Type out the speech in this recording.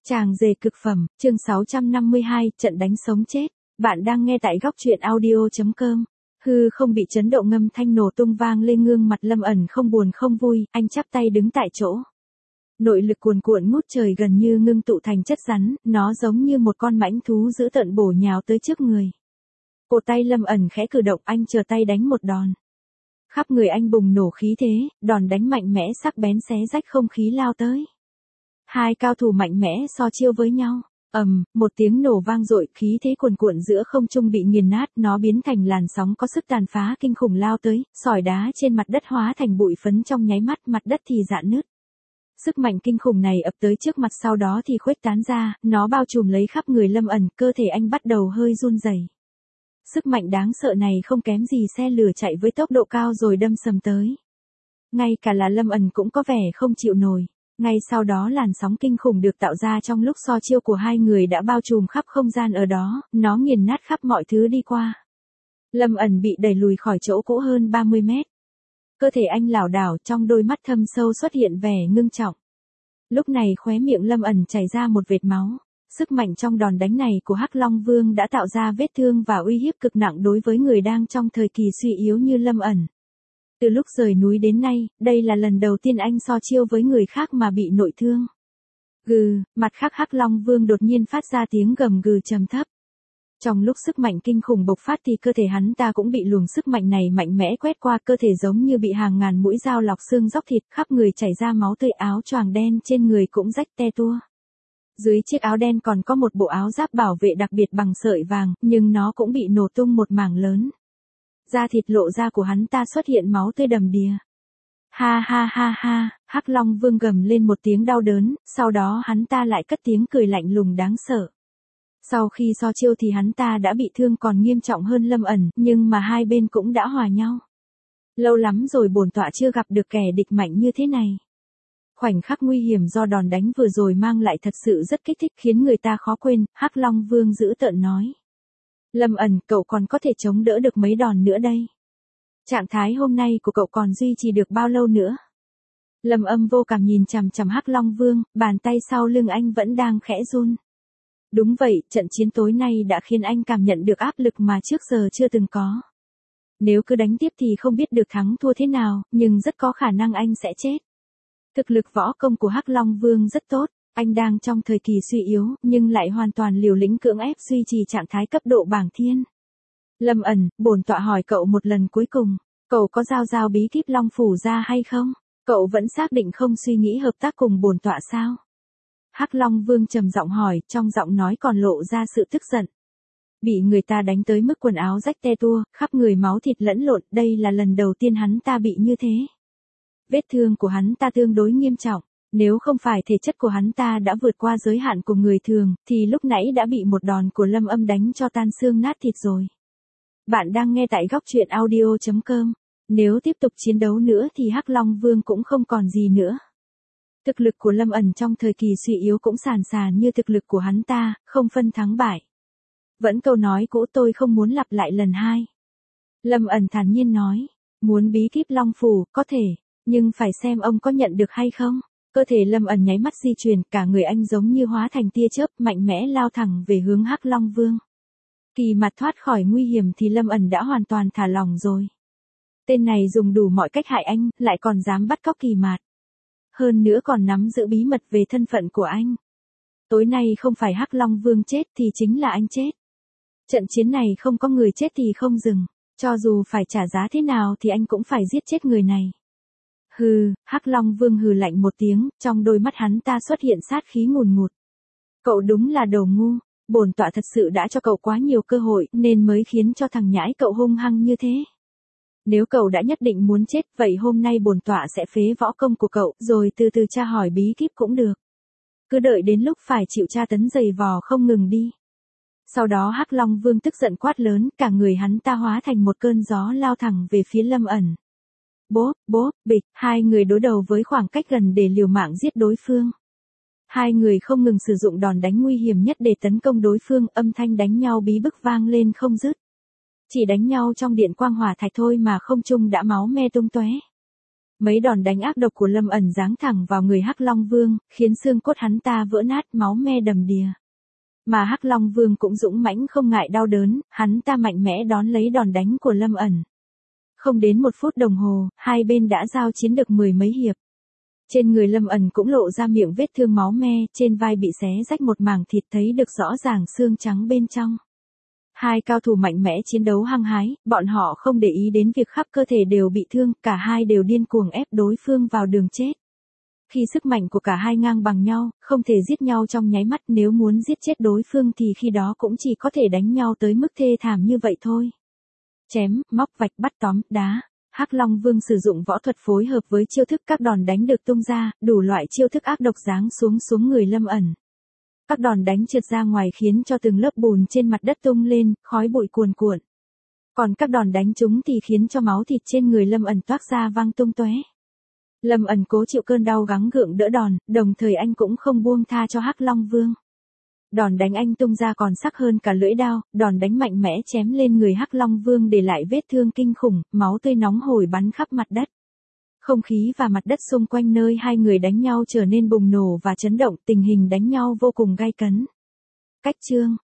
Chàng rể cực phẩm, chương 652, trận đánh sống chết. Bạn đang nghe tại góc truyện audio.com. Hư không bị chấn động ngâm thanh nổ tung vang lên, gương mặt Lâm ẩn không buồn không vui, anh chắp tay đứng tại chỗ. Nội lực cuồn cuộn ngút trời gần như ngưng tụ thành chất rắn, nó giống như một con mãnh thú dữ tợn bổ nhào tới trước người. Cổ tay Lâm ẩn khẽ cử động, anh chờ tay đánh một đòn. Khắp người anh bùng nổ khí thế, đòn đánh mạnh mẽ sắc bén xé rách không khí lao tới. Hai cao thủ mạnh mẽ so chiêu với nhau. Một tiếng nổ vang dội, khí thế cuồn cuộn giữa không trung bị nghiền nát, nó biến thành làn sóng có sức tàn phá kinh khủng lao tới, sỏi đá trên mặt đất hóa thành bụi phấn trong nháy mắt, mặt đất thì rạn nứt. Sức mạnh kinh khủng này ập tới trước mặt, sau đó thì khuếch tán ra, nó bao trùm lấy khắp người Lâm ẩn, cơ thể anh bắt đầu hơi run rẩy. Sức mạnh đáng sợ này không kém gì xe lửa chạy với tốc độ cao rồi đâm sầm tới. Ngay cả là Lâm ẩn cũng có vẻ không chịu nổi. Ngay sau đó làn sóng kinh khủng được tạo ra trong lúc so chiêu của hai người đã bao trùm khắp không gian ở đó, nó nghiền nát khắp mọi thứ đi qua. Lâm ẩn bị đẩy lùi khỏi chỗ cũ hơn 30 mét. Cơ thể anh lảo đảo, trong đôi mắt thâm sâu xuất hiện vẻ ngưng trọng. Lúc này khóe miệng Lâm ẩn chảy ra một vệt máu. Sức mạnh trong đòn đánh này của Hắc Long Vương đã tạo ra vết thương và uy hiếp cực nặng đối với người đang trong thời kỳ suy yếu như Lâm ẩn. Từ lúc rời núi đến nay, đây là lần đầu tiên anh so chiêu với người khác mà bị nội thương. Gừ, mặt khác Hắc Long Vương đột nhiên phát ra tiếng gầm gừ trầm thấp. Trong lúc sức mạnh kinh khủng bộc phát thì cơ thể hắn ta cũng bị luồng sức mạnh này mạnh mẽ quét qua, cơ thể giống như bị hàng ngàn mũi dao lọc xương róc thịt, khắp người chảy ra máu tươi, áo choàng đen trên người cũng rách te tua. Dưới chiếc áo đen còn có một bộ áo giáp bảo vệ đặc biệt bằng sợi vàng, nhưng nó cũng bị nổ tung một mảng lớn. Da thịt lộ ra của hắn ta xuất hiện máu tươi đầm đìa. Ha ha ha ha, Hắc Long Vương gầm lên một tiếng đau đớn, sau đó hắn ta lại cất tiếng cười lạnh lùng đáng sợ. Sau khi so chiêu thì hắn ta đã bị thương còn nghiêm trọng hơn Lâm ẩn, nhưng mà hai bên cũng đã hòa nhau. Lâu lắm rồi bổn tọa chưa gặp được kẻ địch mạnh như thế này. Khoảnh khắc nguy hiểm do đòn đánh vừa rồi mang lại thật sự rất kích thích, khiến người ta khó quên, Hắc Long Vương dữ tợn nói. Lâm ẩn, cậu còn có thể chống đỡ được mấy đòn nữa đây? Trạng thái hôm nay của cậu còn duy trì được bao lâu nữa? Lâm Âm vô cảm nhìn chằm chằm Hắc Long Vương, bàn tay sau lưng anh vẫn đang khẽ run. Đúng vậy, trận chiến tối nay đã khiến anh cảm nhận được áp lực mà trước giờ chưa từng có. Nếu cứ đánh tiếp thì không biết được thắng thua thế nào, nhưng rất có khả năng anh sẽ chết. Thực lực võ công của Hắc Long Vương rất tốt. Anh đang trong thời kỳ suy yếu, nhưng lại hoàn toàn liều lĩnh cưỡng ép duy trì trạng thái cấp độ bảng thiên. Lâm ẩn, bổn tọa hỏi cậu một lần cuối cùng, cậu có giao bí kíp Long Phủ ra hay không? Cậu vẫn xác định không suy nghĩ hợp tác cùng bổn tọa sao? Hắc Long Vương trầm giọng hỏi, trong giọng nói còn lộ ra sự tức giận. Bị người ta đánh tới mức quần áo rách te tua, khắp người máu thịt lẫn lộn, đây là lần đầu tiên hắn ta bị như thế. Vết thương của hắn ta tương đối nghiêm trọng. Nếu không phải thể chất của hắn ta đã vượt qua giới hạn của người thường, thì lúc nãy đã bị một đòn của Lâm Âm đánh cho tan xương nát thịt rồi. Bạn đang nghe tại góc truyện audio.com. Nếu tiếp tục chiến đấu nữa thì Hắc Long Vương cũng không còn gì nữa. Thực lực của Lâm ẩn trong thời kỳ suy yếu cũng sàn sàn như thực lực của hắn ta, không phân thắng bại. Vẫn câu nói cũ, tôi không muốn lặp lại lần hai. Lâm ẩn thản nhiên nói, muốn bí kíp Long Phủ, có thể, nhưng phải xem ông có nhận được hay không. Cơ thể Lâm ẩn nháy mắt di chuyển, cả người anh giống như hóa thành tia chớp, mạnh mẽ lao thẳng về hướng Hắc Long Vương. Kỳ Mạt thoát khỏi nguy hiểm thì Lâm ẩn đã hoàn toàn thả lỏng rồi. Tên này dùng đủ mọi cách hại anh, lại còn dám bắt cóc Kỳ Mạt. Hơn nữa còn nắm giữ bí mật về thân phận của anh. Tối nay không phải Hắc Long Vương chết thì chính là anh chết. Trận chiến này không có người chết thì không dừng. Cho dù phải trả giá thế nào thì anh cũng phải giết chết người này. Hừ, Hắc Long Vương hừ lạnh một tiếng, trong đôi mắt hắn ta xuất hiện sát khí ngùn ngụt. Cậu đúng là đồ ngu, bổn tọa thật sự đã cho cậu quá nhiều cơ hội nên mới khiến cho thằng nhãi cậu hung hăng như thế. Nếu cậu đã nhất định muốn chết, vậy hôm nay bổn tọa sẽ phế võ công của cậu, rồi từ từ tra hỏi bí kíp cũng được. Cứ đợi đến lúc phải chịu tra tấn dày vò không ngừng đi. Sau đó Hắc Long Vương tức giận quát lớn, cả người hắn ta hóa thành một cơn gió lao thẳng về phía Lâm ẩn. Bốp, bịch, hai người đối đầu với khoảng cách gần để liều mạng giết đối phương. Hai người không ngừng sử dụng đòn đánh nguy hiểm nhất để tấn công đối phương, âm thanh đánh nhau bí bức vang lên không dứt. Chỉ đánh nhau trong điện quang hỏa thạch thôi mà không trung đã máu me tung tóe. Mấy đòn đánh ác độc của Lâm ẩn giáng thẳng vào người Hắc Long Vương, khiến xương cốt hắn ta vỡ nát, máu me đầm đìa. Mà Hắc Long Vương cũng dũng mãnh không ngại đau đớn, hắn ta mạnh mẽ đón lấy đòn đánh của Lâm ẩn. Không đến 1 phút đồng hồ, hai bên đã giao chiến được 10 mấy hiệp. Trên người Lâm ẩn cũng lộ ra miệng vết thương máu me, trên vai bị xé rách một mảng thịt thấy được rõ ràng xương trắng bên trong. Hai cao thủ mạnh mẽ chiến đấu hăng hái, bọn họ không để ý đến việc khắp cơ thể đều bị thương, cả hai đều điên cuồng ép đối phương vào đường chết. Khi sức mạnh của cả hai ngang bằng nhau, không thể giết nhau trong nháy mắt, nếu muốn giết chết đối phương thì khi đó cũng chỉ có thể đánh nhau tới mức thê thảm như vậy thôi. Chém, móc, vạch, bắt tóm, đá. Hắc Long Vương sử dụng võ thuật phối hợp với chiêu thức, các đòn đánh được tung ra, đủ loại chiêu thức ác độc giáng xuống người Lâm ẩn. Các đòn đánh trượt ra ngoài khiến cho từng lớp bùn trên mặt đất tung lên, khói bụi cuồn cuộn. Còn các đòn đánh trúng thì khiến cho máu thịt trên người Lâm ẩn toát ra văng tung tóe. Lâm ẩn cố chịu cơn đau gắng gượng đỡ đòn, đồng thời anh cũng không buông tha cho Hắc Long Vương. Đòn đánh anh tung ra còn sắc hơn cả lưỡi đao, đòn đánh mạnh mẽ chém lên người Hắc Long Vương để lại vết thương kinh khủng, máu tươi nóng hổi bắn khắp mặt đất. Không khí và mặt đất xung quanh nơi hai người đánh nhau trở nên bùng nổ và chấn động, tình hình đánh nhau vô cùng gay cấn. Cách chương